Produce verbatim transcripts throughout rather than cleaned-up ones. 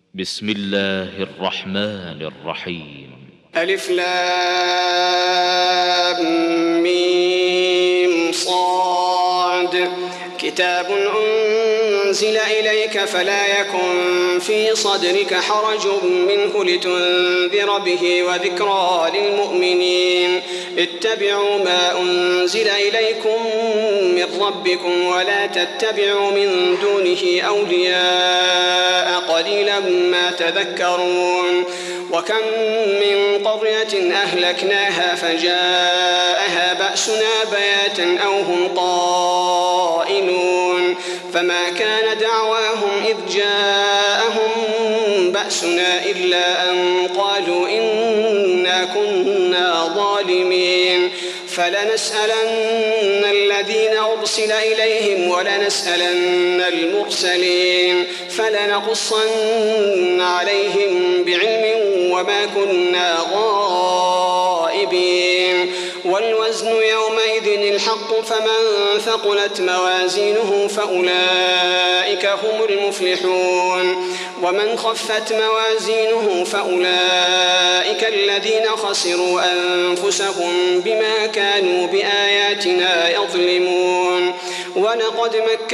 بسم الله الرحمن الرحيم. ألف لام ميم صاد. كتاب أنزل إليك فلا يكن في صدرك حرج منه لتنذر به وذكرى للمؤمنين. اتبعوا ما أنزل إليكم من ربكم ولا تتبعوا من دونه أولياء قليلا ما تذكرون. وكم من قرية أهلكناها فجاءها بأسنا بياتا أو هم قائلون فما كان دعواهم إذ جاءهم بأسنا إلا أن قالوا إنا كنا ظالمين. فلنسألن الذين أرسل إليهم ولنسألن المرسلين فلنقصن عليهم بعلم وما كنا غائبين. والوزن يومئذ الحق فمن ثقلت موازينه فأولئك هم المفلحون ومن خفت موازينه فأولئك الذين خسروا أنفسهم بما كانوا بآياتنا يظلمون. ولقد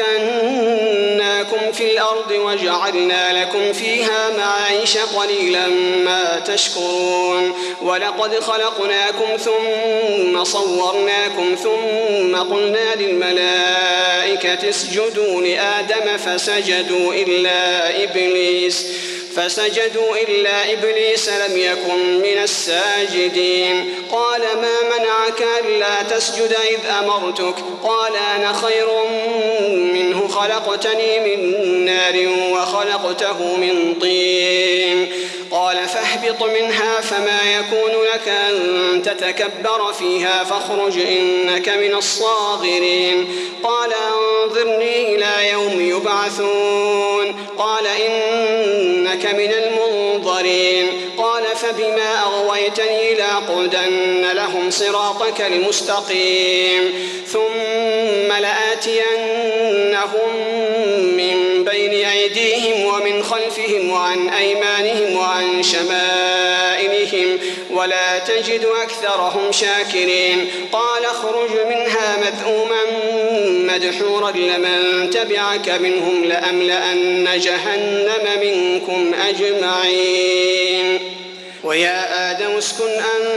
مكناكم في الأرض وجعلنا لكم فيها معايش قليلا ما تشكرون. ولقد خلقناكم ثم صورناكم ثم قلنا للملائكة اسجدوا لآدم فسجدوا إلا إبليس فسجدوا إلا إبليس لم يكن من الساجدين. قال ما منعك ألا تسجد إذ أمرتك؟ قال أنا خير منه خلقتني من نار وخلقته من طين. قال فاهبط منها فما يكون لك أن تتكبر فيها فاخرج إنك من الصاغرين. قال أنظرني إلى يوم يبعثون. قال إنك من المنظرين. قال فبما أغويتني لأقعدن لهم صراطك المستقيم ثم لآتينهم من بين أيديهم ومن خلفهم وعن أيمانهم وعن شمائلهم ولا تجد أكثرهم شاكرين. قال اخرج منها مذءوما مدحورا لمن تبعك منهم لأملأن جهنم منكم أجمعين. ويا آدم اسكن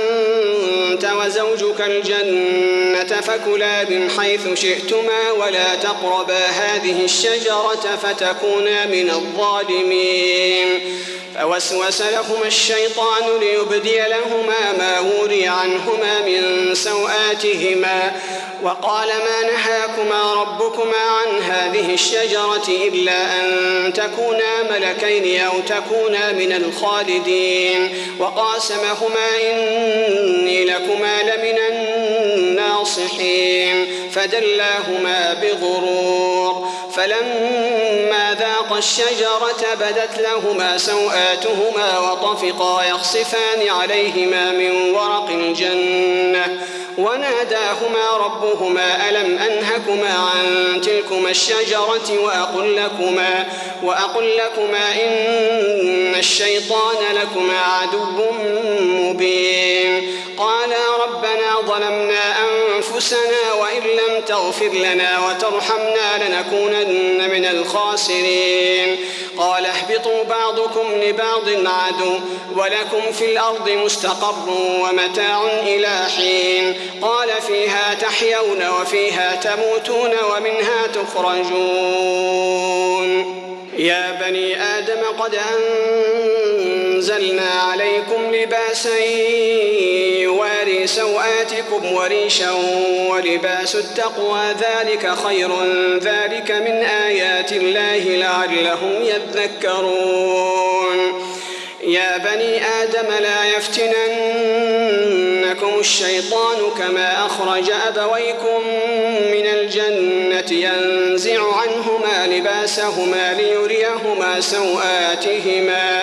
أنت وزوجك الجنة فكلا من حيث شئتما ولا تقربا هذه الشجرة فتكونا من الظالمين. فوسوس لهما الشيطان ليبدي لهما ما وري عنهما من سوآتهما وقال ما نهاكما ربكما عن هذه الشجرة إلا أن تكونا ملكين أو تكونا من الخالدين. وقاسمهما إني لكما لمن الناصحين فدلاهما بغرور. فلما ذاقا الشجرة بدت لهما سوآتهما وطفقا يخصفان عليهما من ورق الجنة وناداهما ربهما ألم أنهكما عن تلكما الشجرة وأقل لكما, وأقل لكما إن الشيطان لكما عدو مبين. قالا ربنا ظلمنا أنفسنا وإن لم تغفر لنا وترحمنا لنكونن من الخاسرين. قال اهبطوا بعضكم لبعض عدو ولكم في الأرض مستقر ومتاع إلى حين. قال فيها تحيون وفيها تموتون ومنها تخرجون. يا بني آدم قد أنزلنا عليكم لباسا يواري سوآتكم وريشا ولباس التقوى ذلك خير ذلك من آيات الله لعلهم يذكرون. يا بني آدم لا يفتننكم الشيطان كما أخرج أبويكم من الجنة ينزع عنهما لباسهما ليريهما سوآتهما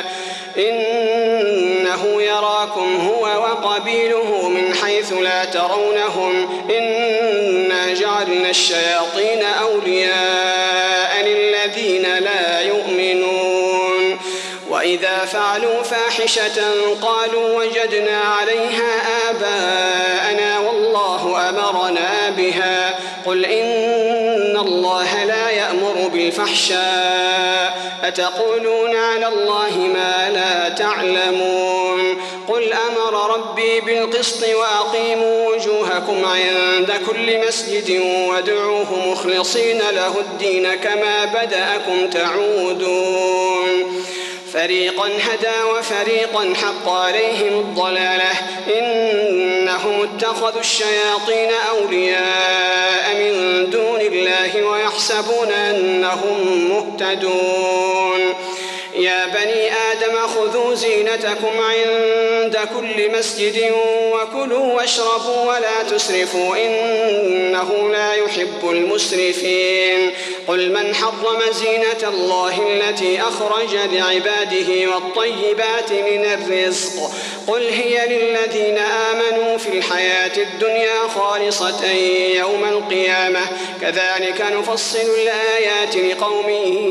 إنه يراكم هو وقبيله من حيث لا ترونهم إنا جعلنا الشياطين أولياء للذين لا يؤمنون وإذا فعلوا فاحشة قالوا وجدنا عليها آباءنا والله أمرنا بها قل إن الله لا يأمر بالفحشاء أتقولون على الله ما لا تعلمون قل أمر ربي بالقسط وأقيموا وجوهكم عند كل مسجد وادعوه مخلصين له الدين كما بدأكم تعودون فريقا هدى وفريقا حق عليهم الضلالة إنهم اتخذوا الشياطين أولياء من دون الله ويحسبون أنهم مهتدون يا بني آدم خذوا زينتكم عند كل مسجد وكلوا واشربوا ولا تسرفوا إنه لا يحب المسرفين قل من حرم زينة الله التي أخرج لعباده والطيبات من الرزق قل هي للذين آمنوا في الحياة الدنيا خالصة يوم القيامة كذلك نفصل الآيات لقوم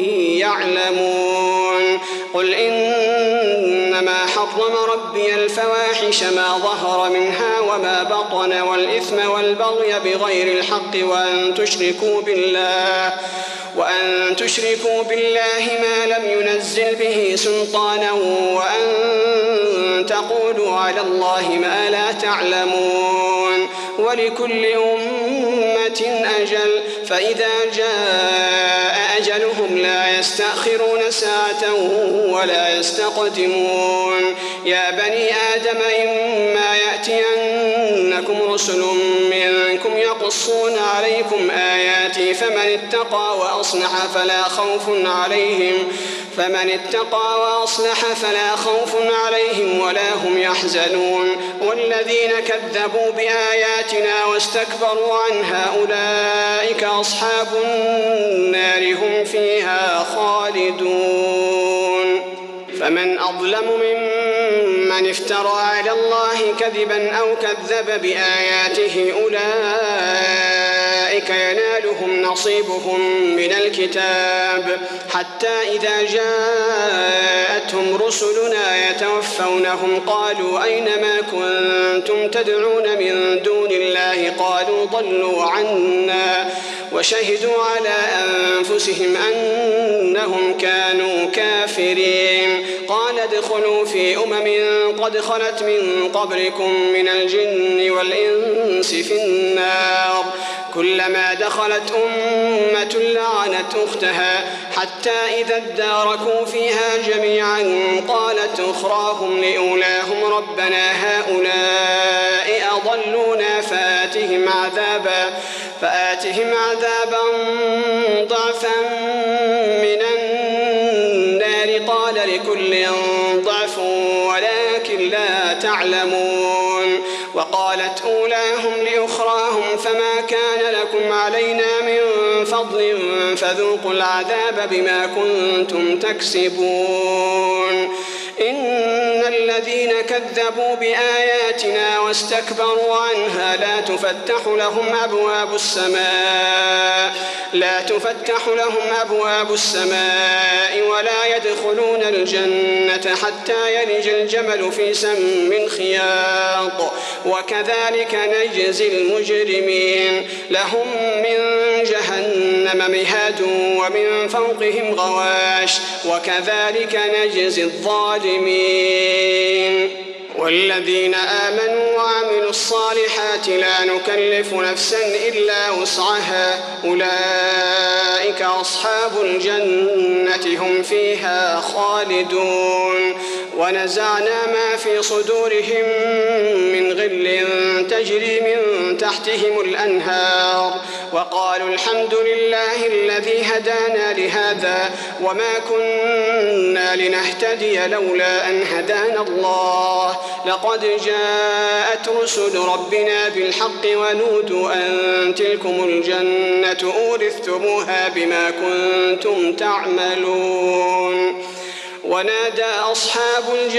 يعلمون قل إنما حرم ربي الفواحش ما ظهر منها وما بطن والإثم والبغي بغير الحق وأن تشركوا بالله وأن تشركوا بالله ما لم ينزل به سلطانا وأن تقولوا على الله ما لا تعلمون ولكل أمة أجل فإذا جاء أجلهم لا يستأخرون ساعة ولا يستقدمون يا بني آدم إما يأتينكم رسل منكم يقصون عليكم آياتي فمن اتقى وأصلح فلا خوف عليهم فمن اتقى وأصلح فلا خوف عليهم ولا هم يحزنون والذين كذبوا بآياتنا واستكبروا عنها أولئك أصحاب النار هم فيها خالدون فمن أظلم ممن افترى على الله كذبا أو كذب بآياته أولئك ينالهم نصيبهم من الكتاب حتى إذا جاءتهم رسلنا يتوفونهم قالوا أين ما كنتم تدعون من دون الله قالوا ضلوا عنا وشهدوا على أنفسهم أنهم كانوا كافرين قال ادخلوا في أمم قد خلت من قبلكم من الجن والإنس في النار كلما دخلت أمة لعنت أختها حتى إذا اداركوا فيها جميعا قالت أخراهم لأولاهم ربنا هؤلاء أضلونا فآتهم عذابا فآتهم عذابا ضعفا من النار قال لكل ضعف ولكن لا تعلمون وقالت أولاهم لأخراهم فما كان لكم علينا من فضل فذوقوا العذاب بما كنتم تكسبون إن الذين كذبوا بآياتنا واستكبروا عنها لا تفتح لهم أبواب السماء لا تفتح لهم أبواب السماء ولا يدخلون الجنة حتى يلج الجمل في سم الخياط وكذلك نجزي المجرمين لهم من جهنم مهاد ومن فوقهم غواش وكذلك نجزي الظالمين والذين آمنوا وعملوا الصالحات لا نكلف نفسا إلا وسعها أولئك أصحاب الجنة هم فيها خالدون ونزعنا ما في صدورهم من غل تجري من تحتهم الأنهار وقالوا الحمد لله الذي هدانا لهذا وما كنا لنهتدي لولا أن هدانا الله لقد جاءت رسل ربنا بالحق ونودوا أن تلكم الجنة أورثتموها بما كنتم تعملون ونادى أصحاب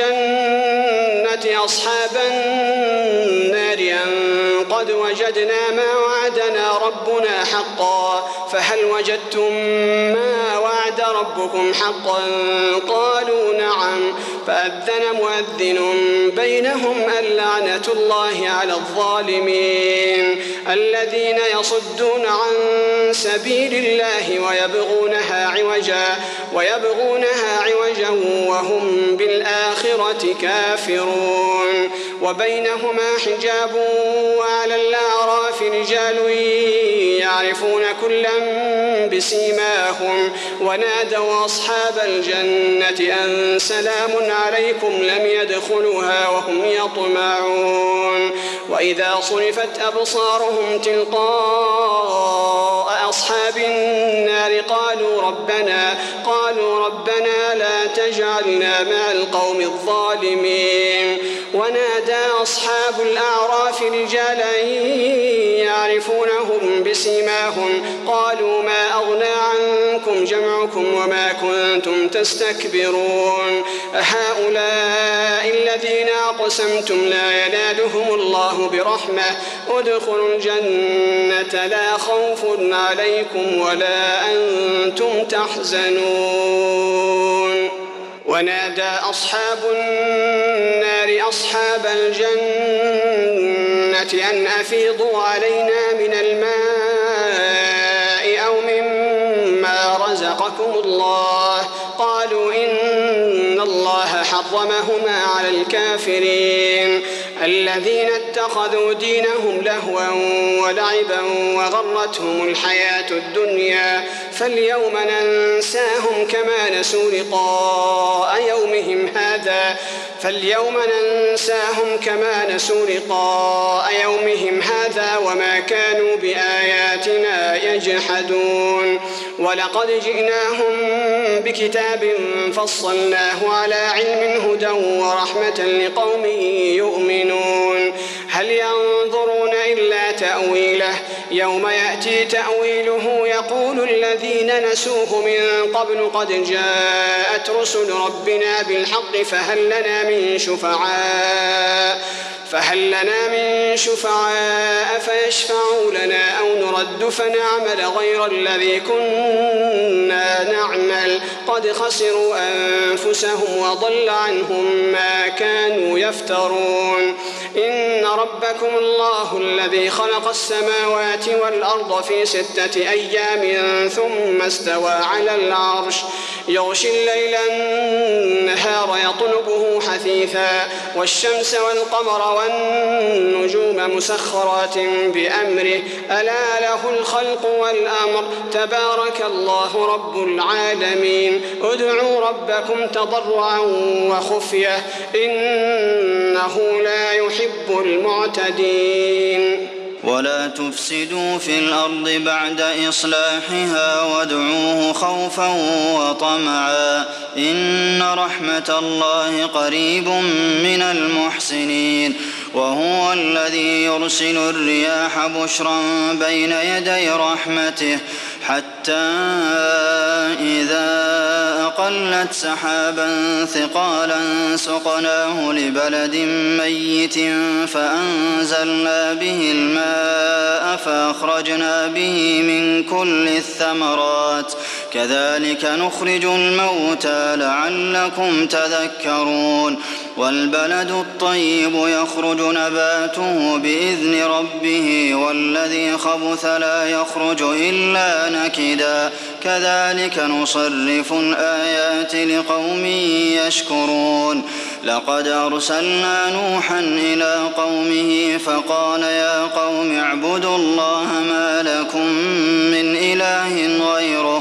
الجنة أصحاب النار أن قد وجدنا ما وعدنا ربنا حقا فهل وجدتم ما وعد ربكم حقا قالوا نعم فأذن مؤذن بينهم اللعنة الله على الظالمين الذين يصدون عن سبيل الله ويبغونها عوجا ويبغونها عوجا وهم بالآخرة كافرون وبينهما حجاب وعلى الأعراف رجال يعرفون كلا بسيماهم ونادوا أصحاب الجنة أن سلام عليكم لم يدخلوها وهم يطمعون وإذا صرفت أبصارهم تلقاء أصحاب النار قالوا ربنا قالوا ربنا لا تجعلنا مع القوم الظالمين ونادى أصحاب الأعراف رجالا يعرفونهم بسيماهم قالوا ما أغنى عنكم جمعكم وما كنتم تستكبرون هؤلاء الذين أقسمتم لا ينالهم الله برحمة ادخلوا الجنة لا خوف عليكم ولا أنتم تحزنون ونادى أصحاب النار أصحاب الجنة أن أفيضوا علينا من الماء أو مما رزقكم الله قالوا إن الله حرمهما على الكافرين الذين اتخذوا دينهم لهوا ولعبا وغرتهم الحياة الدنيا فاليوم ننساهم كما نسوا لقاء يومهم هذا فاليوم ننساهم كما نسوا لقاء يومهم هذا وما كانوا بآياتنا يجحدون ولقد جئناهم بكتاب فصلناه على علم هدى ورحمة لقوم يؤمنون هل ينظرون إلا تأويله يوم يأتي تأويله يقول الذين نسوه من قبل قد جاءت رسل ربنا بالحق فهل لنا من شفعاء فهل لنا من شفعاء فيشفعوا لنا أو نرد فنعمل غير الذي كنا نعمل قد خسروا أنفسهم وضل عنهم ما كانوا يفترون إن ربكم الله الذي خلق السماوات والأرض في ستة أيام ثم استوى على العرش يغشي الليل النهار يطلبه حثيثا والشمس والقمر والنجوم مسخرات بأمره ألا له الخلق والأمر تبارك الله رب العالمين ادعوا ربكم تضرعا وخفية إنه لا يحب المعتدين ولا تفسدوا في الأرض بعد إصلاحها وادعوه خوفا وطمعا إن رحمة الله قريب من المحسنين وهو الذي يرسل الرياح بشرا بين يدي رحمته حتى إذا أقلت سحابا ثقالا سقناه لبلد ميت فأنزلنا به الماء فأخرجنا به من كل الثمرات كذلك نخرج الموتى لعلكم تذكرون والبلد الطيب يخرج نباته بإذن ربه والذي خبث لا يخرج إلا نكدا كذلك نصرف الآيات لقوم يشكرون لقد أرسلنا نوحا إلى قومه فقال يا قوم اعبدوا الله ما لكم من إله غيره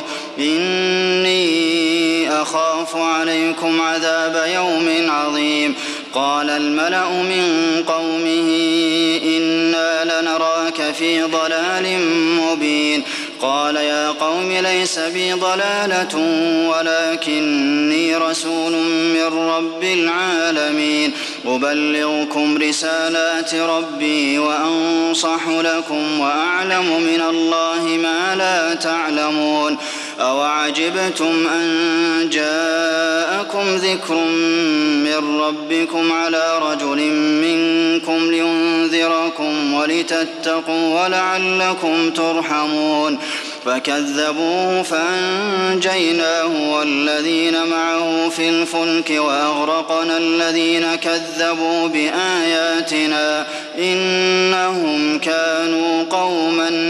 إني أخاف عليكم عذاب يوم عظيم قال الملأ من قومه إنا لنراك في ضلال مبين قال يا قوم ليس بي ضلالة ولكني رسول من رب العالمين أبلغكم رسالات ربي وأنصح لكم وأعلم من الله ما لا تعلمون أوعجبتم أن جاءكم ذكر من ربكم على رجل منكم لينذركم ولتتقوا ولعلكم ترحمون فكذبوه فأنجيناه والذين معه في الفلك وأغرقنا الذين كذبوا بآياتنا إنهم كانوا قوما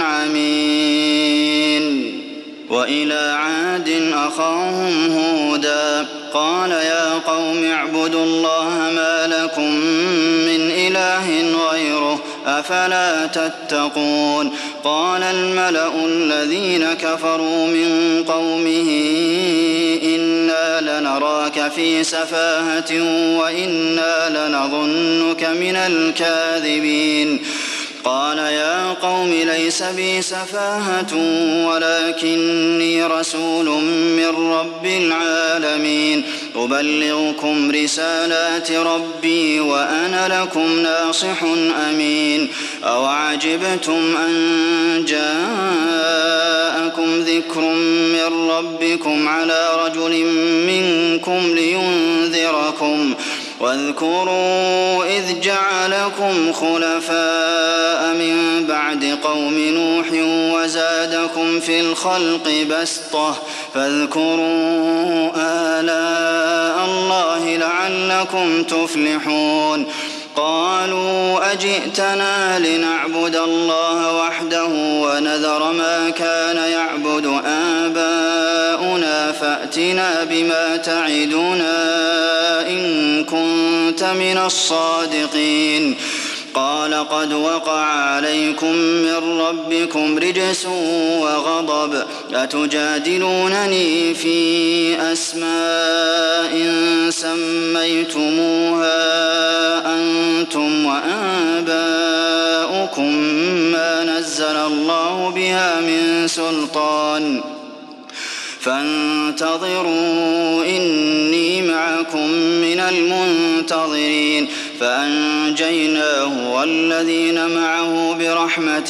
عمين. وإلى عاد أخاهم هودا قال يا قوم اعبدوا الله ما لكم من إله غيره أفلا تتقون. قال الملأ الذين كفروا من قومه إنا لنراك في سفاهة وإنا لنظنك من الكاذبين. قال يا قوم ليس بي سفاهة ولكني رسول من رب العالمين أبلغكم رسالات ربي وأنا لكم ناصح أمين. أوعجبتم أن جاءكم ذكر من ربكم على رجل منكم لينذركم واذكروا إذ جعلكم خلفاء من بعد قوم نوح وزادكم في الخلق بسطة فاذكروا آلاء الله لعلكم تفلحون. قالوا أجئتنا لنعبد الله وحده ونذر ما كان يعبد آباؤنا فأتنا بما تعدنا إن كنت من الصادقين. قال قد وقع عليكم من ربكم رجس وغضب أتجادلونني في أسماء سميتموها أنتم وآباؤكم ما نزل الله بها من سلطان فانتظروا إني معكم من المنتظرين. فأنجيناه والذين معه برحمة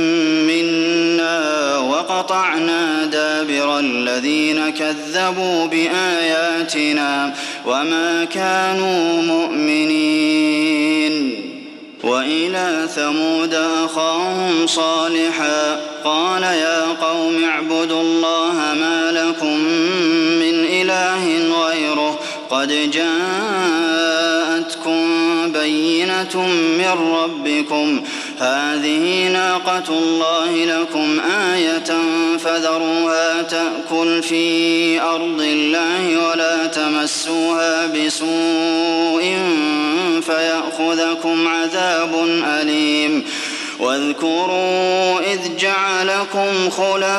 منا وقطعنا دابر الذين كذبوا بآياتنا وما كانوا مؤمنين. وإلى ثمود أخاهم صالحا قال يا قوم اعبدوا الله ما لكم من إله غيره قد جاءتكم بينة من ربكم هذه ناقة الله لكم آية فذروها تأكل في أرض الله ولا تمسوها بسوء فيأخذكم عذاب أليم. واذكروا إذ جعلكم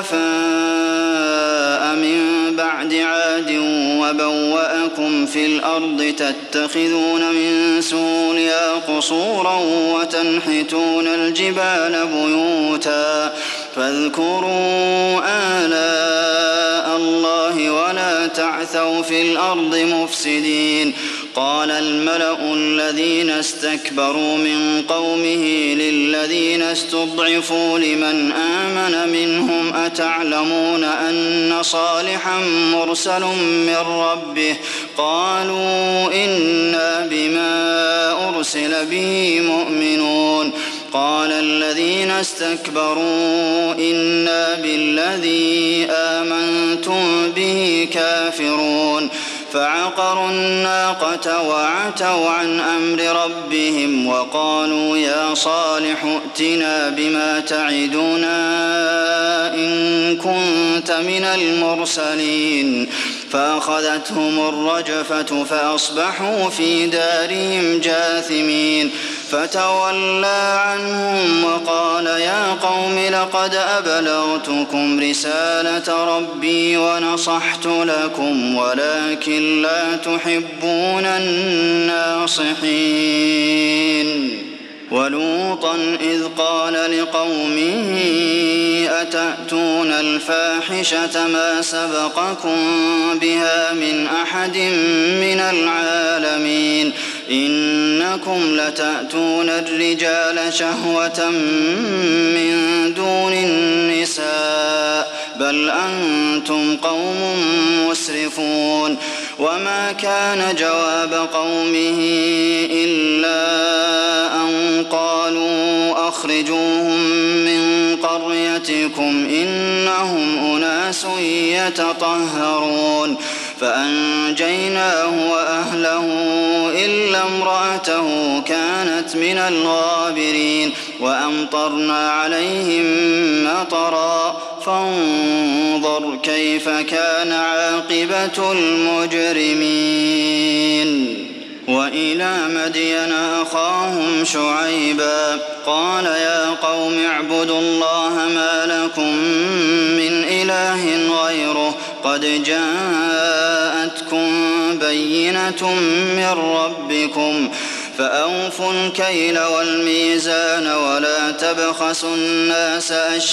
خلفاء من بعد عاد وبوأكم في الأرض تتخذون من سهولها قصورا وتنحتون الجبال بيوتا فاذكروا آلاء الله ولا تعثوا في الأرض مفسدين. قال الملأ الذين استكبروا من قومه للذين استضعفوا لمن آمن منهم أتعلمون أن صالحا مرسل من ربه قالوا إنا بما أرسل به مؤمنون. قال الذين استكبروا إنا بالذي آمنتم به كافرون. فعقروا الناقة وعتوا عن أمر ربهم وقالوا يا صالح ائتنا بما تعدنا إن كنت من المرسلين. فأخذتهم الرجفة فأصبحوا في دارهم جاثمين. فتولى عنهم وقال يا قوم لقد أبلغتكم رسالة ربي ونصحت لكم ولكن لا تحبون الناصحين. ولوطا إذ قال لقومه أتأتون الفاحشة ما سبقكم بها من أحد من العالمين إنكم لتأتون الرجال شهوة من دون النساء بل أنتم قوم مسرفون. وما كان جواب قومه إلا أن قالوا أخرجوهم من قريتكم قريتكم إنهم أناس يتطهرون فأنجيناه وأهله إلا امرأته كانت من الغابرين وأمطرنا عليهم مطرا فانظر كيف كان عاقبة المجرمين. وإلى مدين أخاهم شعيبا قال يا قوم اعبدوا الله ما لكم من إله غيره قد جاءتكم بينة من ربكم فأوفوا الكيل والميزان ولا تبخسوا الناس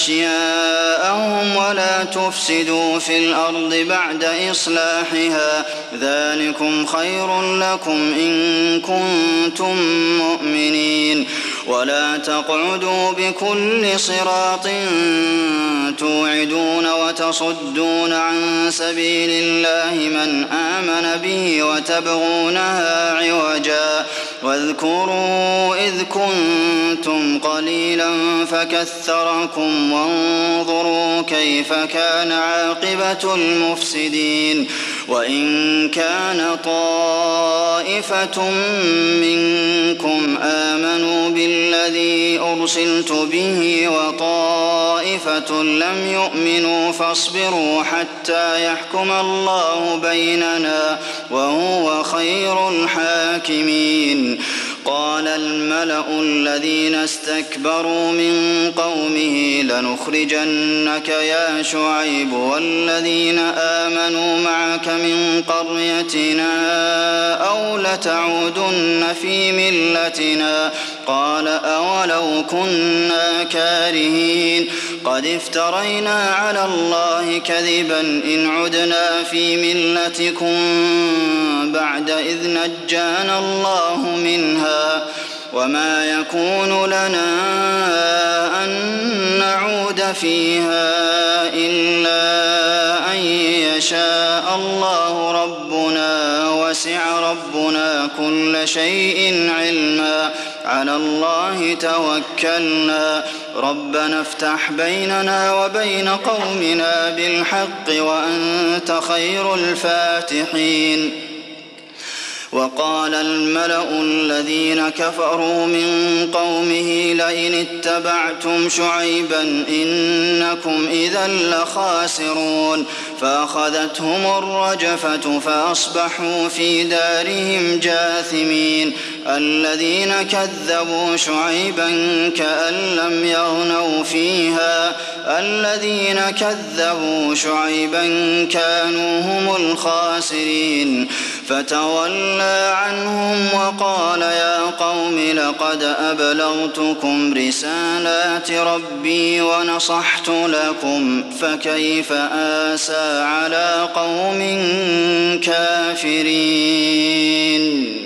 أشياءهم ولا تفسدوا في الأرض بعد إصلاحها ذلكم خير لكم إن كنتم مؤمنين. ولا تقعدوا بكل صراط توعدون وتصدون عن سبيل الله من آمن به وتبغونها عوجا واذكروا إذ كنتم قليلا فكثركم وانظروا كيف كان عاقبة المفسدين. وإن كان طائفة منكم آمنوا بالذي أرسلت به وطائفة لم يؤمنوا فاصبروا حتى يحكم الله بيننا وهو خير الحاكمين. قال الملأ الذين استكبروا من قومه لنخرجنك يا شعيب والذين آمنوا معك من قريتنا أو لتعودن في ملتنا قال أولو كنا كارهين قد افترينا على الله كذبا إن عدنا في ملتكم بعد إذ نجانا الله منها وما يكون لنا أن نعود فيها إلا أن يشاء الله ربنا وسع ربنا كل شيء علما على الله توكلنا ربنا افتح بيننا وبين قومنا بالحق وأنت خير الفاتحين. وقال الملأ الذين كفروا من قومه لئن اتبعتم شعيبا إنكم إذا لخاسرون فأخذتهم الرجفة فأصبحوا في دارهم جاثمين. الذين كذبوا شعيبا كأن لم يغنوا فيها الذين كذبوا شعيبا كانوا هم الخاسرين. فتولى عنهم وقال يا قوم لقد أبلغتكم رسالات ربي ونصحت لكم فكيف آسى على قوم كافرين.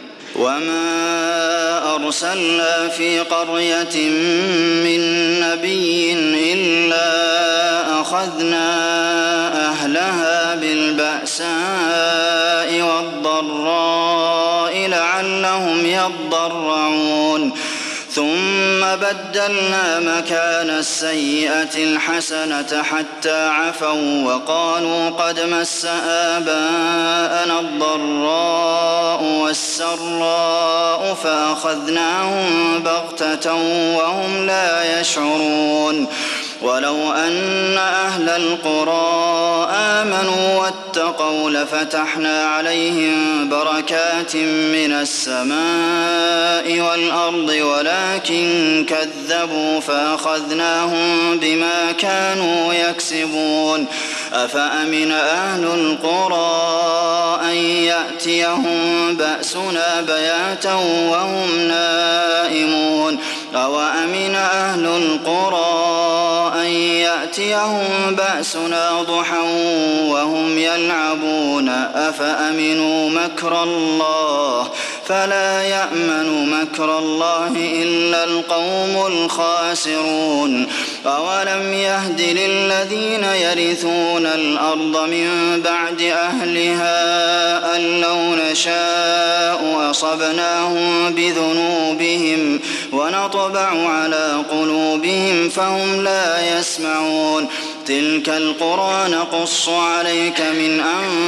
وما أرسلنا في قرية من نبي إلا أخذنا أهلها بالبأساء والضراء لعلهم يضرعون ثم بدلنا مكان السيئة الحسنة حتى عفوا وقالوا قد مس آباءنا الضراء والسراء فأخذناهم بغتة وهم لا يشعرون. ولو أن أهل القرى آمنوا واتقوا لفتحنا عليهم بركات من السماء والأرض ولكن كذبوا فأخذناهم بما كانوا يكسبون. أفأمن أهل القرى أن يأتيهم بأسنا بياتا وهم نائمون أو أمن أهل القرى أن يأتيهم بأسنا ضحى وهم يلعبون أفأمنوا مكر الله فلا يأمن مكر الله إلا القوم الخاسرون أولم يهد للذين يرثون الأرض من بعد أهلها أن لو نشاء أصبناهم بذنوبهم ونطبع على قلوبهم فهم لا يسمعون تلك القرى نقص عليك من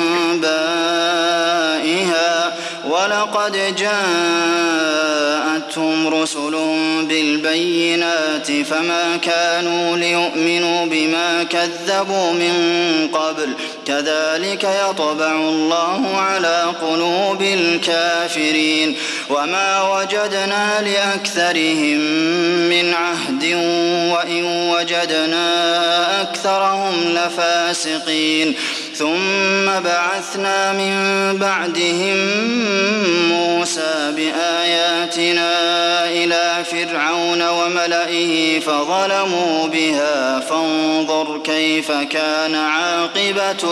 أنبائها ولقد جاءتهم رسل بالبينات فما كانوا ليؤمنوا بما كذبوا من قبل كذلك يطبع الله على قلوب الكافرين وما وجدنا لأكثرهم من عهد وإن وجدنا أكثرهم لفاسقين ثم بعثنا من بعدهم موسى بآياتنا إلى فرعون وملئه فظلموا بها فانظر كيف كان عاقبة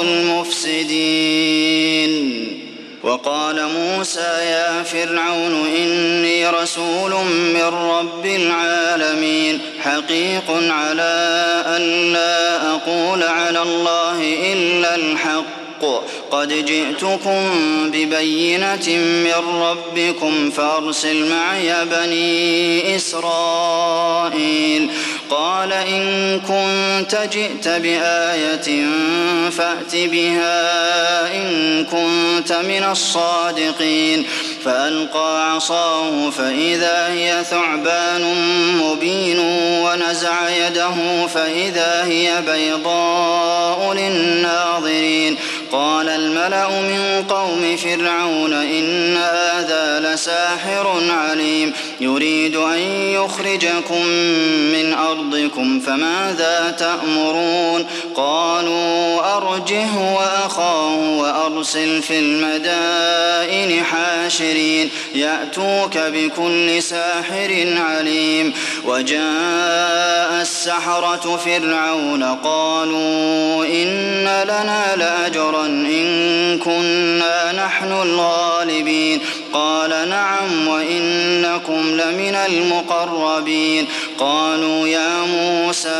المفسدين وقال موسى يا فرعون إني رسول من رب العالمين حقيق على أن لا أقول على الله إلا الحق قد جئتكم ببينة من ربكم فأرسل معي بني إسرائيل قال إن كنت جئت بآية فأت بها إن كنت من الصادقين فألقى عصاه فإذا هي ثعبان مبين ونزع يده فإذا هي بيضاء للناظرين قال الملأ من قوم فرعون إن هذا لساحر عليم يريد أن يخرجكم من أرضكم فماذا تأمرون قالوا أرجه وأخاه وأرسل في المدائن حاشرين يأتوك بكل ساحر عليم وجاء السحرة فرعون قالوا إن لنا لأجرا إن كنا نحن الغالبين قال نعم وإنكم لمن المقربين قالوا يا موسى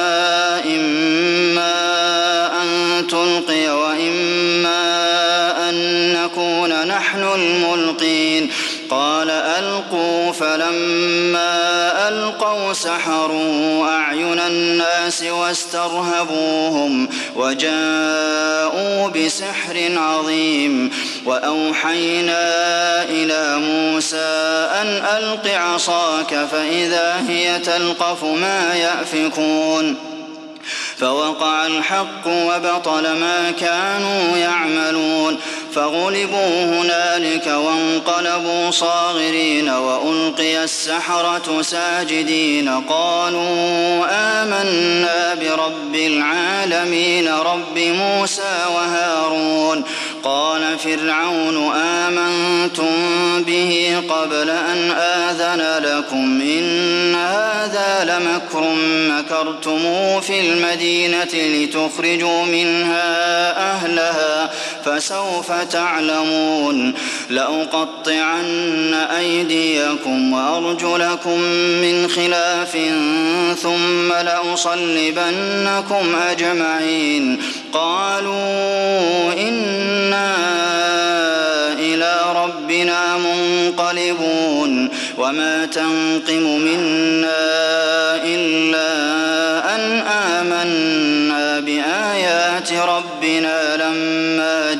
إما أن تلقي وإما أن نكون نحن الملقين قال ألقوا فلما ألقوا سحروا أعين الناس واسترهبوهم وجاءوا بسحر عظيم وأوحينا إلى موسى أن ألق عصاك فإذا هي تلقف ما يأفكون فوقع الحق وبطل ما كانوا يعملون فغلبوا هنالك وانقلبوا صاغرين وألقي السحرة ساجدين قالوا آمنا برب العالمين رب موسى وهارون قال فرعون آمنتم به قبل أن آذن لكم إن هذا لمكر مكرتموه في المدينة لتخرجوا منها أهلها فسوف تعلمون لأقطعن أيديكم وأرجلكم من خلاف ثم لأصلبنكم أجمعين قالوا إنا إلى ربنا منقلبون وما تنقم منا إلا أن آمنا بآيات ربنا لما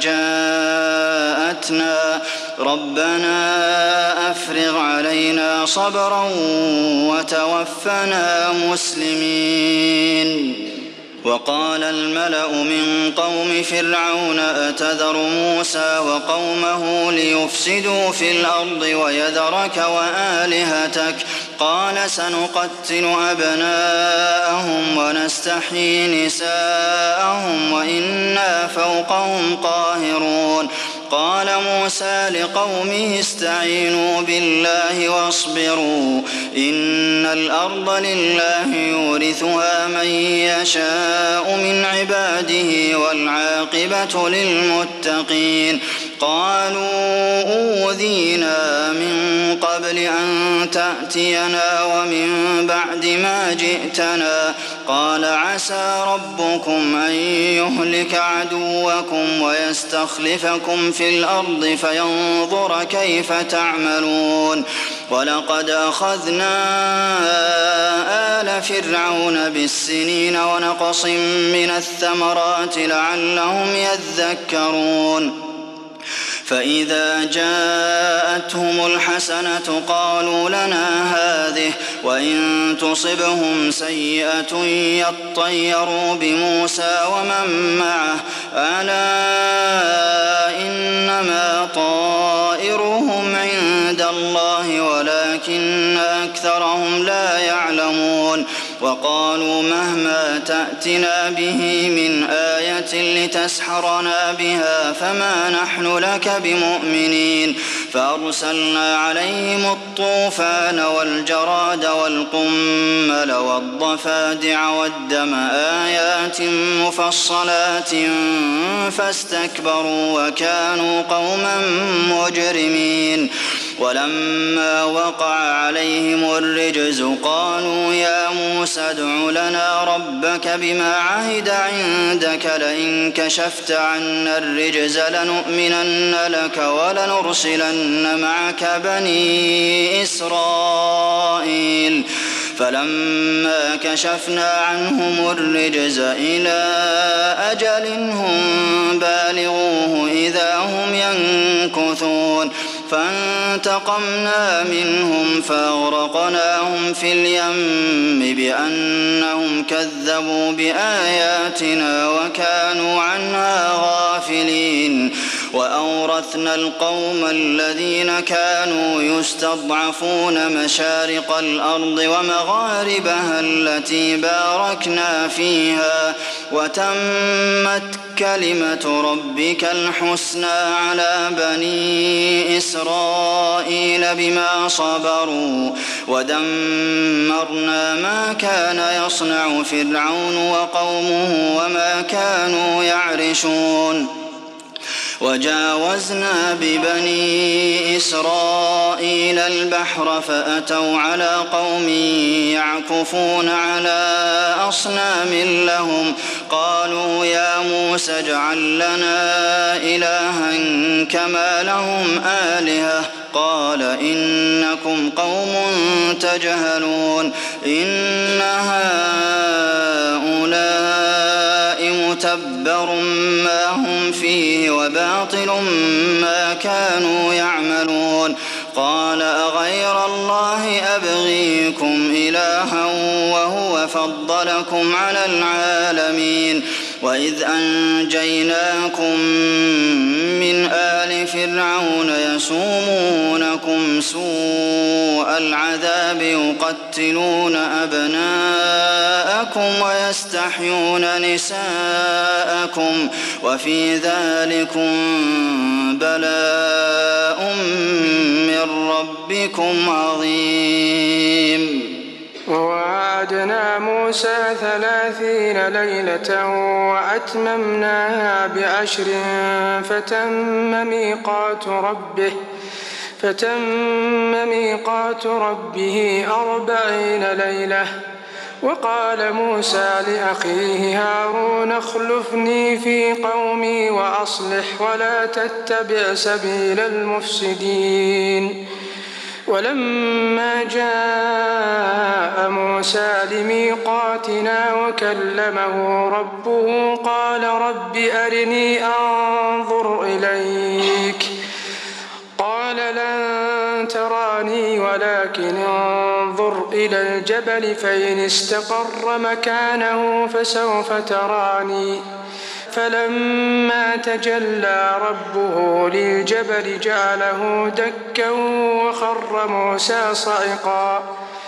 جاءتنا ربنا أفرغ علينا صبرا وتوفنا مسلمين وقال الملأ من قوم فرعون أتذر موسى وقومه ليفسدوا في الأرض ويذرك وآلهتك قال سنقتل أبناءهم ونستحيي نساءهم وإنا فوقهم قاهرون قال موسى لقومه استعينوا بالله واصبروا إن الأرض لله يورثها من يشاء من عباده والعاقبة للمتقين قالوا أوذينا من قبل أن تأتينا ومن بعد ما جئتنا قال عسى ربكم أن يهلك عدوكم ويستخلفكم في الأرض فينظر كيف تعملون ولقد أخذنا آل فرعون بالسنين ونقص من الثمرات لعلهم يذكرون فإذا جاءتهم الحسنة قالوا لنا هذه وإن تصبهم سيئة يطيروا بموسى ومن معه ألا إنما طائرهم عند الله ولكن أكثرهم لا يعلمون وقالوا مهما تأتنا به من آية لتسحرنا بها فما نحن لك بمؤمنين فأرسلنا عليهم الطوفان والجراد والقمل والضفادع والدم آيات مفصلات فاستكبروا وكانوا قوما مجرمين ولما وقع عليهم الرجز قالوا يا موسى ادع لنا ربك بما عهد عندك لئن كشفت عنا الرجز لنؤمنن لك ولنرسلن معك بني إسرائيل فلما كشفنا عنهم الرجز إلى أجل هم بالغوه إذا هم ينكثون فانتقمنا منهم فأغرقناهم في اليم بأنهم كذبوا بآياتنا وكانوا عنها غافلين وأورثنا القوم الذين كانوا يستضعفون مشارق الأرض ومغاربها التي باركنا فيها وتمت كلمة ربك الحسنى على بني إسرائيل بما صبروا ودمرنا ما كان يصنع فرعون وقومه وما كانوا يعرشون وجاوزنا ببني إسرائيل البحر فأتوا على قوم يعكفون على أصنام لهم قالوا يا موسى اجعل لنا إلها كما لهم آلهة قال إنكم قوم تجهلون إن هؤلاء متبر ما هم فيه وباطل ما كانوا يعملون قال أغير الله أبغيكم إلها وهو فضلكم على العالمين وإذ أنجيناكم من آل فرعون يسومونكم سوء العذاب يقتلون أبناءكم ويستحيون نساءكم وفي ذلكم بلاء من ربكم عظيم ووعدنا موسى ثلاثين ليلة وأتممناها بعشر فتم ميقات ربه فتم ميقات ربه أربعين ليلة وقال موسى لأخيه هارون اخلفني في قومي وأصلح ولا تتبع سبيل المفسدين ولما جاء موسى لميقاتنا وكلمه ربه قال رب أرني أنظر إليك قال لن تراني ولكن انظر إلى الجبل فإن استقر مكانه فسوف تراني فلما تجلى ربه للجبل جعله دكا وخر موسى صعقا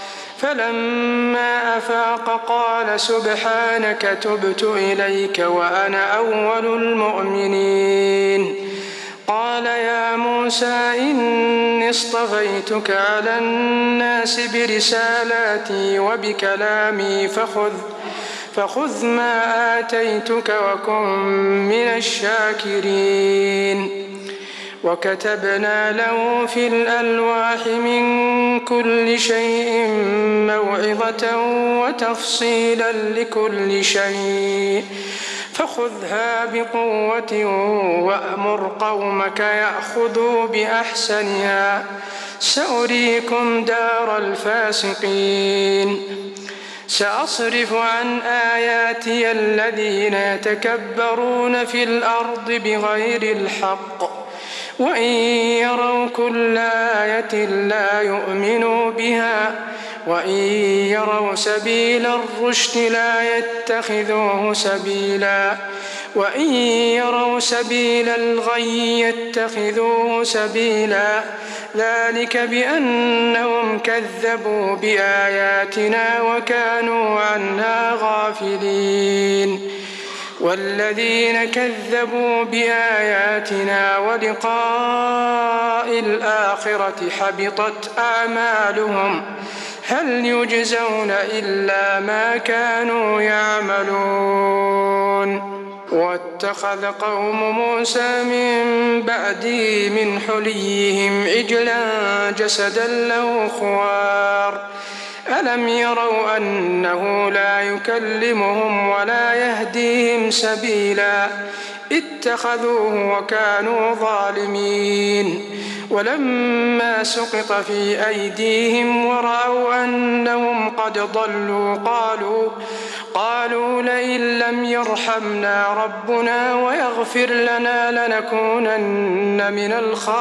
فلما أفاق قال سبحانك تبت إليك وأنا أول المؤمنين قال يا موسى إني اصطفيتك على الناس برسالاتي وبكلامي فخذ فخذ ما آتيتك وكن من الشاكرين وكتبنا له في الألواح من كل شيء موعظة وتفصيلا لكل شيء فخذها بقوة وأمر قومك يأخذوا بأحسنها سأريكم دار الفاسقين سأصرف عن آياتي الذين يتكبرون في الأرض بغير الحق وإن يروا كل آية لا يؤمنوا بها وإن يروا سبيل الرشد لا يتخذوه سبيلا وإن يروا سبيل الغي يتخذوه سبيلا ذلك بأنهم كذبوا بآياتنا وكانوا عنها غافلين والذين كذبوا بآياتنا ولقاء الآخرة حبطت أعمالهم هل يجزون إلا ما كانوا يعملون واتخذ قوم موسى من بعده من حليهم عجلا جسدا له خوار ألم يروا أنه لا يكلمهم ولا يهديهم سبيلا اتخذوه وكانوا ظالمين ولما سقط في أيديهم ورأوا أنهم قد ضلوا قالوا قالوا لئن لم يرحمنا ربنا ويغفر لنا لنكونن من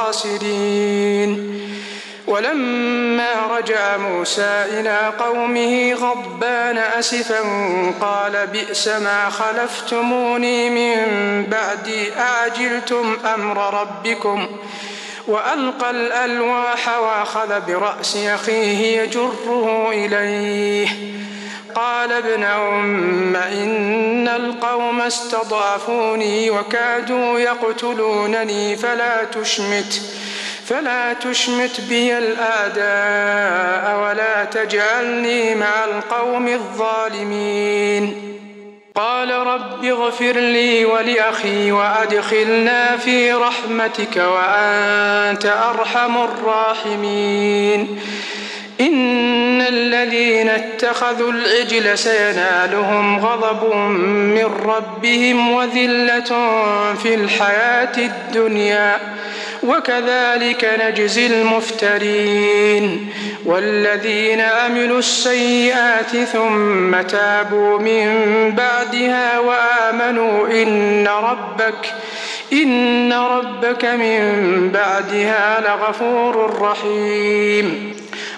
الخاسرين ولما رجع موسى إلى قومه غضبان أسفا قال بئس ما خلفتموني من بعدي أعجلتم أمر ربكم وألقى الألواح وأخذ برأس أخيه يجره إليه قال ابن أم إن القوم استضعفوني وكادوا يقتلونني فلا تشمت فلا تشمت بي الأعداء ولا تجعلني مع القوم الظالمين قال رب اغفر لي ولأخي وأدخلنا في رحمتك وأنت أرحم الراحمين إن الذين اتخذوا العجل سينالهم غضب من ربهم وذلة في الحياة الدنيا وكذلك نجزي المفترين والذين عملوا السيئات ثم تابوا من بعدها وآمنوا إن ربك إن ربك من بعدها لغفور رحيم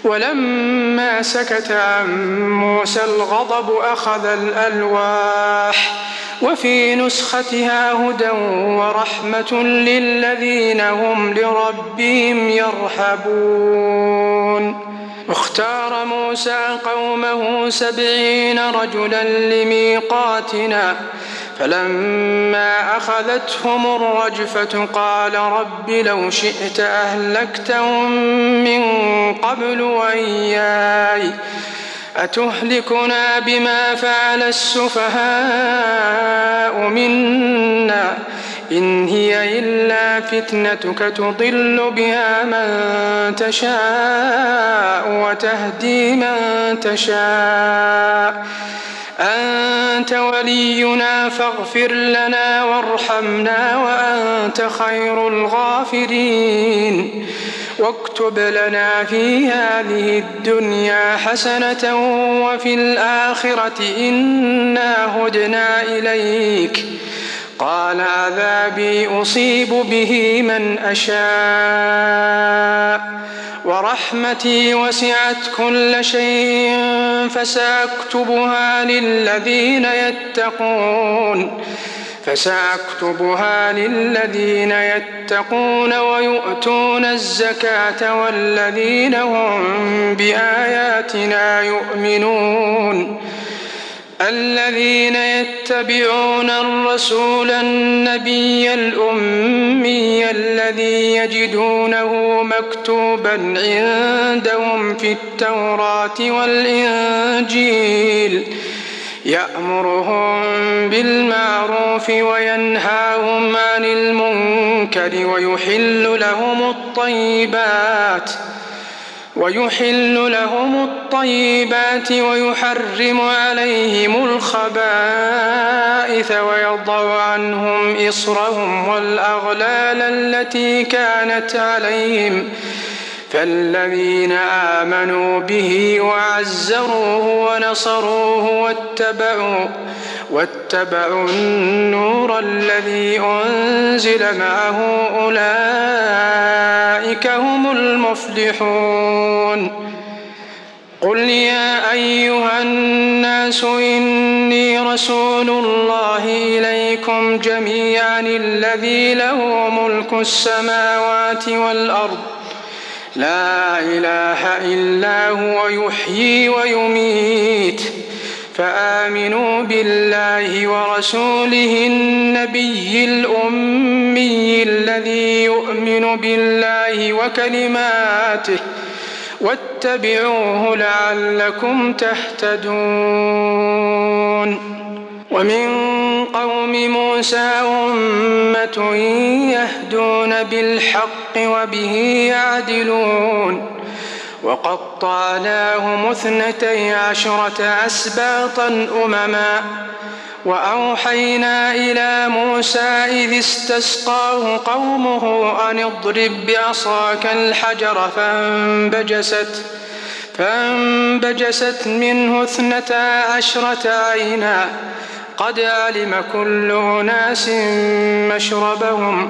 ولما سكت عن موسى الغضب أخذ الألواح وفي نسختها هدى ورحمة للذين هم لربهم يرهبون اختار موسى قومه سبعين رجلا لميقاتنا فلما أخذتهم الرجفة قال رب لو شئت أهلكتهم من قبل وإياي أتهلكنا بما فعل السفهاء منا إن هي إلا فتنتك تضل بها من تشاء وتهدي من تشاء أنت ولينا فاغفر لنا وارحمنا وأنت خير الغافرين واكتب لنا في هذه الدنيا حسنة وفي الآخرة إنا هدنا إليك قال عذابي أصيب به من أشاء ورحمتي وسعت كل شيء فسأكتبها للذين يتقون فسأكتبها للذين يتقون ويؤتون الزكاة والذين هم بآياتنا يؤمنون الذين يتبعون الرسول النبي الأمي الذي يجدونه مكتوبا عندهم في التوراة والإنجيل يأمرهم بالمعروف وينهاهم عن المنكر ويحل لهم الطيبات ويحل لهم الطيبات ويحرم عليهم الخبائث ويضع عنهم إصرهم والأغلال التي كانت عليهم فالذين آمنوا به وعزروه ونصروه واتبعوا واتبعوا النور الذي أنزل معه أولئك هم المفلحون. قل يا أيها الناس إني رسول الله إليكم جميعا الذي له ملك السماوات والأرض لا إله إلا هو يحيي ويميت فآمنوا بالله ورسوله النبي الأمي الذي يؤمن بالله وكلماته واتبعوه لعلكم تهتدون. ومن قوم موسى أمة يهدون بالحق وبه يعدلون وقطعناهم اثنتي عشرة أسباطا أمما وأوحينا إلى موسى إذ استسقاه قومه أن اضرب بعصاك الحجر فانبجست فانبجست منه اثنتا عشرة عينا قد علم كل أناس مشربهم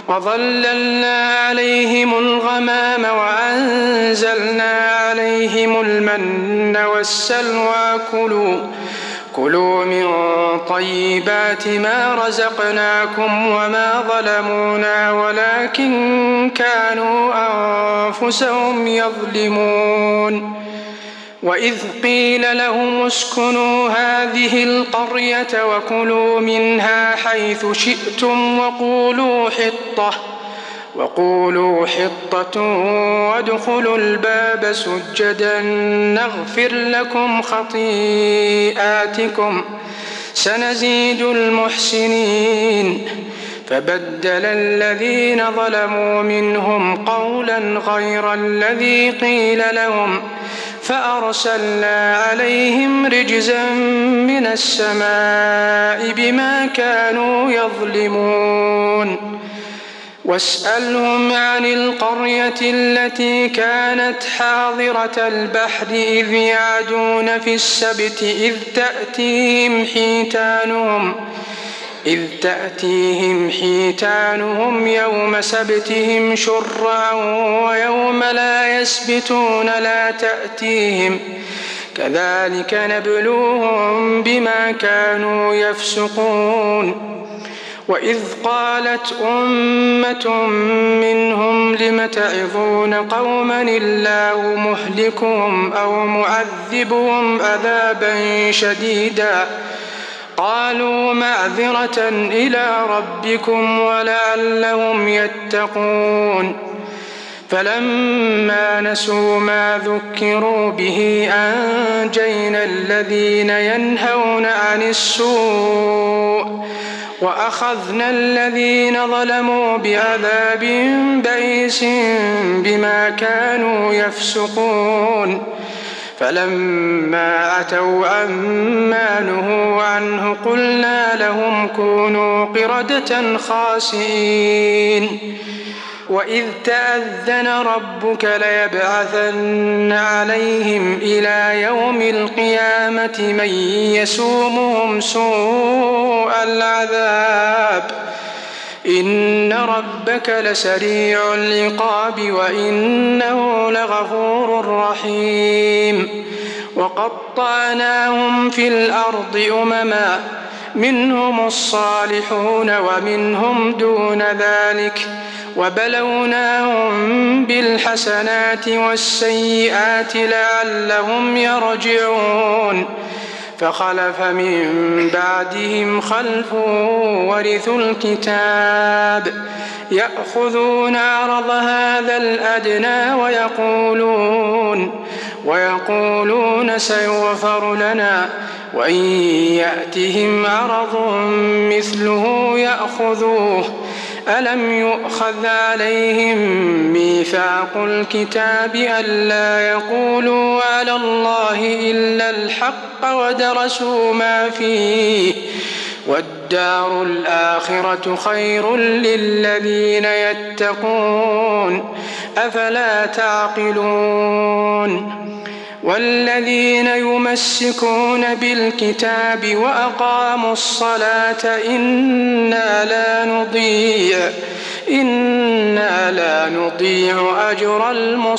وظللنا عليهم الغمام وأنزلنا عليهم المن والسلوى كلوا كلوا من طيبات ما رزقناكم وما ظلمونا ولكن كانوا أنفسهم يظلمون. وإذ قيل لهم اسكنوا هذه القرية وكلوا منها حيث شئتم وقولوا حطة وقولوا حطة وادخلوا الباب سجدا نغفر لكم خطيئاتكم سنزيد المحسنين. فبدل الذين ظلموا منهم قولا غير الذي قيل لهم فأرسلنا عليهم رجزا من السماء بما كانوا يظلمون. واسألهم عن القرية التي كانت حاضرة البحر إذ يعدون في السبت إذ تأتيهم حيتانهم إذ تأتيهم حيتانهم يوم سبتهم شرعا ويوم لا يسبتون لا تأتيهم كذلك نبلوهم بما كانوا يفسقون. وإذ قالت أمة منهم لم تعظون قوما الله مهلكهم أو معذبهم عذابا شديدا قالوا معذرة إلى ربكم ولعلهم يتقون. فلما نسوا ما ذكروا به أنجينا الذين ينهون عن السوء وأخذنا الذين ظلموا بعذاب بئيس بما كانوا يفسقون. فلما أتوا عما نهوا عنه قلنا لهم كونوا قردة خاسئين. وإذ تأذن ربك ليبعثن عليهم إلى يوم القيامة من يسومهم سوء العذاب إن ربك لسريع العقاب وإنه لغفور رحيم. وقطعناهم في الأرض أمما منهم الصالحون ومنهم دون ذلك وبلوناهم بالحسنات والسيئات لعلهم يرجعون. فخلف من بعدهم خلف ورثوا الكتاب يأخذون عرض هذا الأدنى ويقولون ويقولون سيغفر لنا وإن يأتهم عرض مثله يأخذوه ألم يؤخذ عليهم ميثاق الكتاب ألا يقولوا على الله إلا الحق ودرسوا ما فيه والدار الآخرة خير للذين يتقون أفلا تعقلون والذين يمسكون بالكتاب وأقاموا الصلاة إنا لا نضيع إنا لا نضيع أجر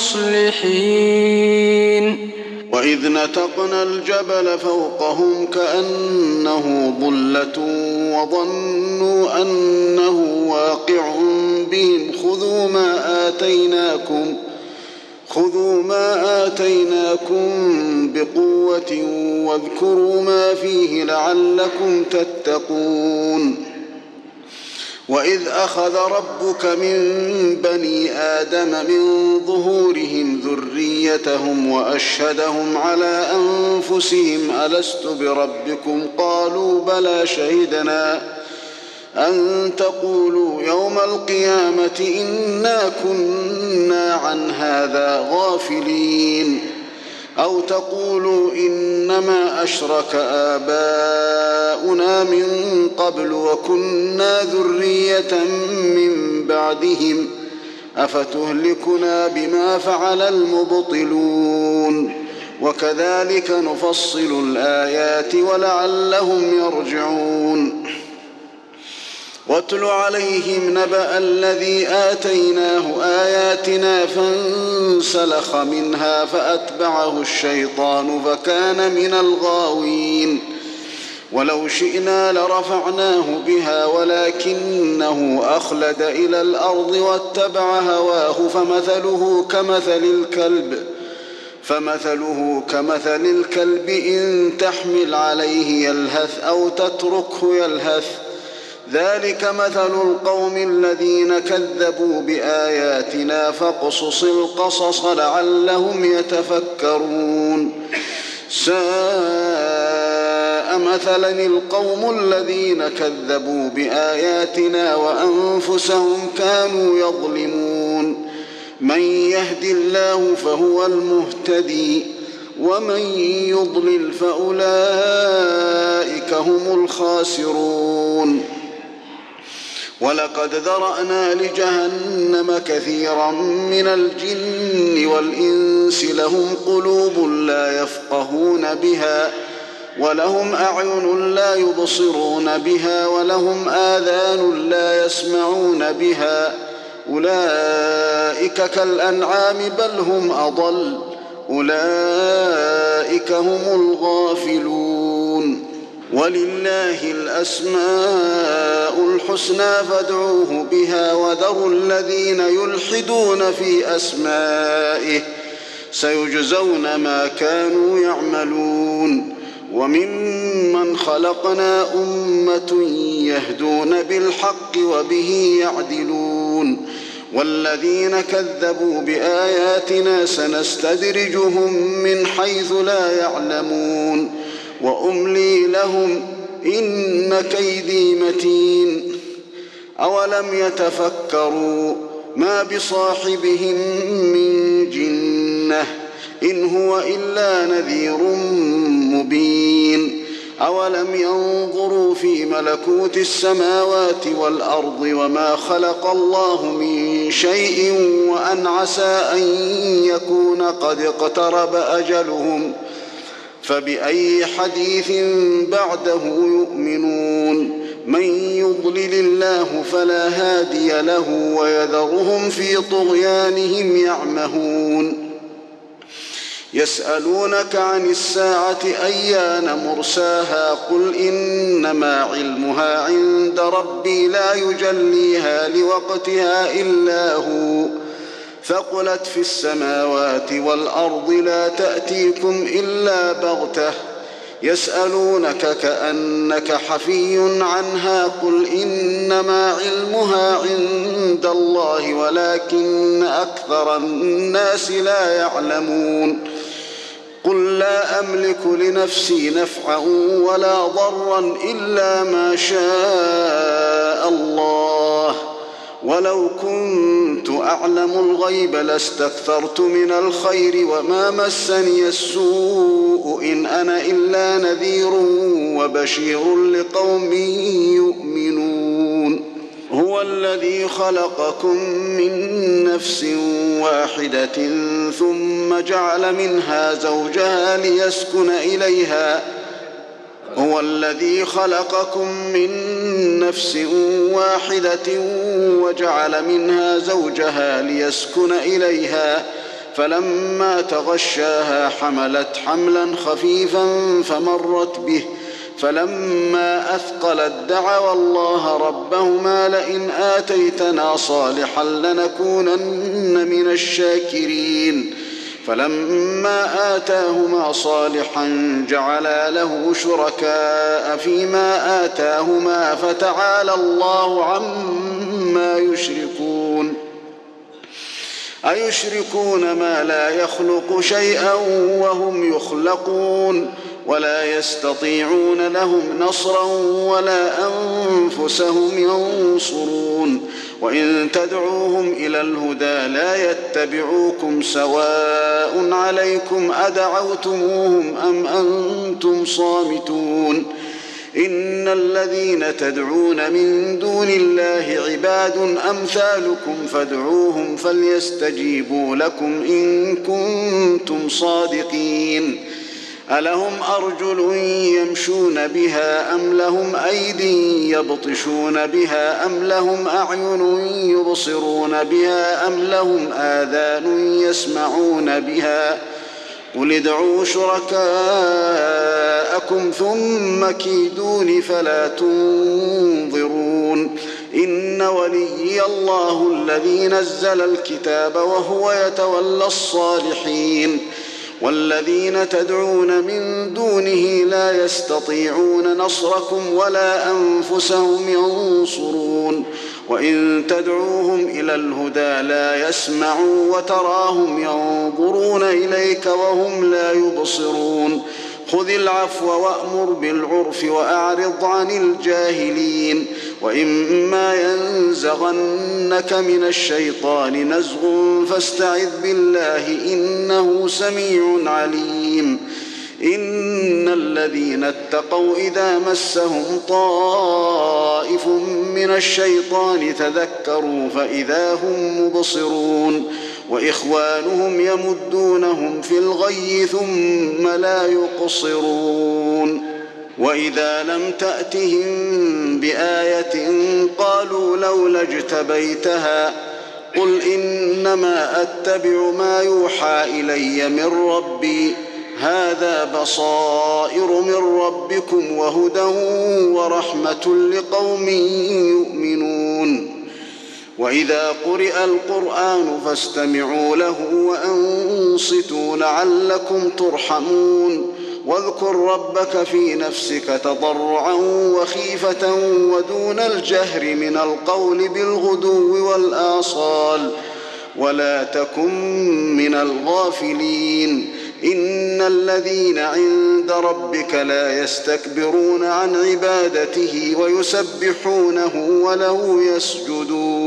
المصلحين. وإذ نتقنا الجبل فوقهم كأنه ظلة وظنوا أنه واقع بهم خذوا ما آتيناكم خذوا ما آتيناكم بقوة واذكروا ما فيه لعلكم تتقون. وإذ أخذ ربك من بني آدم من ظهورهم ذريتهم وأشهدهم على أنفسهم ألست بربكم قالوا بلى شهدنا أن تقولوا يوم القيامة إنا كنا عن هذا غافلين أو تقولوا إنما أشرك آباؤنا من قبل وكنا ذرية من بعدهم أفتهلكنا بما فعل المبطلون وكذلك نفصل الآيات ولعلهم يرجعون. واتل عليهم نبأ الذي آتيناه آياتنا فانسلخ منها فأتبعه الشيطان فكان من الغاوين ولو شئنا لرفعناه بها ولكنه أخلد إلى الأرض واتبع هواه فمثله كمثل الكلب فمثله كمثل الكلب إن تحمل عليه يلهث أو تتركه يلهث ذلك مثل القوم الذين كذبوا بآياتنا فاقصص القصص لعلهم يتفكرون. ساء مثلا القوم الذين كذبوا بآياتنا وأنفسهم كانوا يظلمون. من يهد الله فهو المهتدي ومن يضلل فأولئك هم الخاسرون. ولقد ذرأنا لجهنم كثيرا من الجن والإنس لهم قلوب لا يفقهون بها ولهم أعين لا يبصرون بها ولهم آذان لا يسمعون بها أولئك كالأنعام بل هم أضل أولئك هم الغافلون. ولله الأسماء الحسنى فادعوه بها وذروا الذين يلحدون في أسمائه سيجزون ما كانوا يعملون. وممن خلقنا أمة يهدون بالحق وبه يعدلون. والذين كذبوا بآياتنا سنستدرجهم من حيث لا يعلمون وأملي لهم إن كيدي متين. أولم يتفكروا ما بصاحبهم من جنة إن هو إلا نذير مبين. أولم ينظروا في ملكوت السماوات والأرض وما خلق الله من شيء وأن عسى أن يكون قد اقترب أجلهم فبأي حديث بعده يؤمنون. من يضلل الله فلا هادي له ويذرهم في طغيانهم يعمهون. يسألونك عن الساعة أيان مرساها قل إنما علمها عند ربي لا يجليها لوقتها إلا هو ثقلت في السماوات والأرض لا تأتيكم إلا بغتة يسألونك كأنك حفي عنها قل إنما علمها عند الله ولكن أكثر الناس لا يعلمون. قل لا أملك لنفسي نفعا ولا ضرا إلا ما شاء الله، ولو كنت أعلم الغيب لاستكثرت من الخير وما مسني السوء إن أنا إلا نذير وبشير لقوم يؤمنون. هو الذي خلقكم من نفس واحدة ثم جعل منها زوجها ليسكن إليها هو الذي خلقكم من نفس واحدة وجعل منها زوجها ليسكن إليها فلما تغشاها حملت حملا خفيفا فمرت به فلما أثقلت دعوا الله ربهما لئن آتيتنا صالحا لنكونن من الشاكرين فلما آتاهما صالحا جعلا له شركاء فيما آتاهما فتعالى الله عما يشركون. أيشركون ما لا يخلق شيئا وهم يخلقون ولا يستطيعون لهم نصرا ولا أنفسهم ينصرون. وإن تدعوهم إلى الهدى لا يتبعوكم سواء عليكم أدعوتموهم أم أنتم صامتون. إن الذين تدعون من دون الله عباد أمثالكم فادعوهم فليستجيبوا لكم إن كنتم صادقين. ألهم أرجل يمشون بها أم لهم أيدي يبطشون بها أم لهم أعين يبصرون بها أم لهم آذان يسمعون بها قل ادعوا شركاءكم ثم كيدون فلا تنظرون. إن وليي الله الذي نزل الكتاب وهو يتولى الصالحين. والذين تدعون من دونه لا يستطيعون نصركم ولا أنفسهم ينصرون. وإن تدعوهم إلى الهدى لا يسمعوا وتراهم ينظرون إليك وهم لا يبصرون. خذ العفو وأمر بالعرف وأعرض عن الجاهلين. وإما ينزغنك من الشيطان نزغ فاستعذ بالله إنه سميع عليم. إن الذين اتقوا إذا مسهم طائف من الشيطان تذكروا فإذا هم مبصرون. وإخوانهم يمدونهم في الغي ثم لا يقصرون. وإذا لم تأتهم بآية قالوا لولا اجتبيتها قل إنما أتبع ما يوحى إلي من ربي هذا بصائر من ربكم وهدى ورحمة لقوم يؤمنون. وإذا قرئ القرآن فاستمعوا له وأنصتوا لعلكم ترحمون. واذكر ربك في نفسك تضرعا وخيفة ودون الجهر من القول بالغدو والآصال ولا تكن من الغافلين. إن الذين عند ربك لا يستكبرون عن عبادته ويسبحونه وله يسجدون.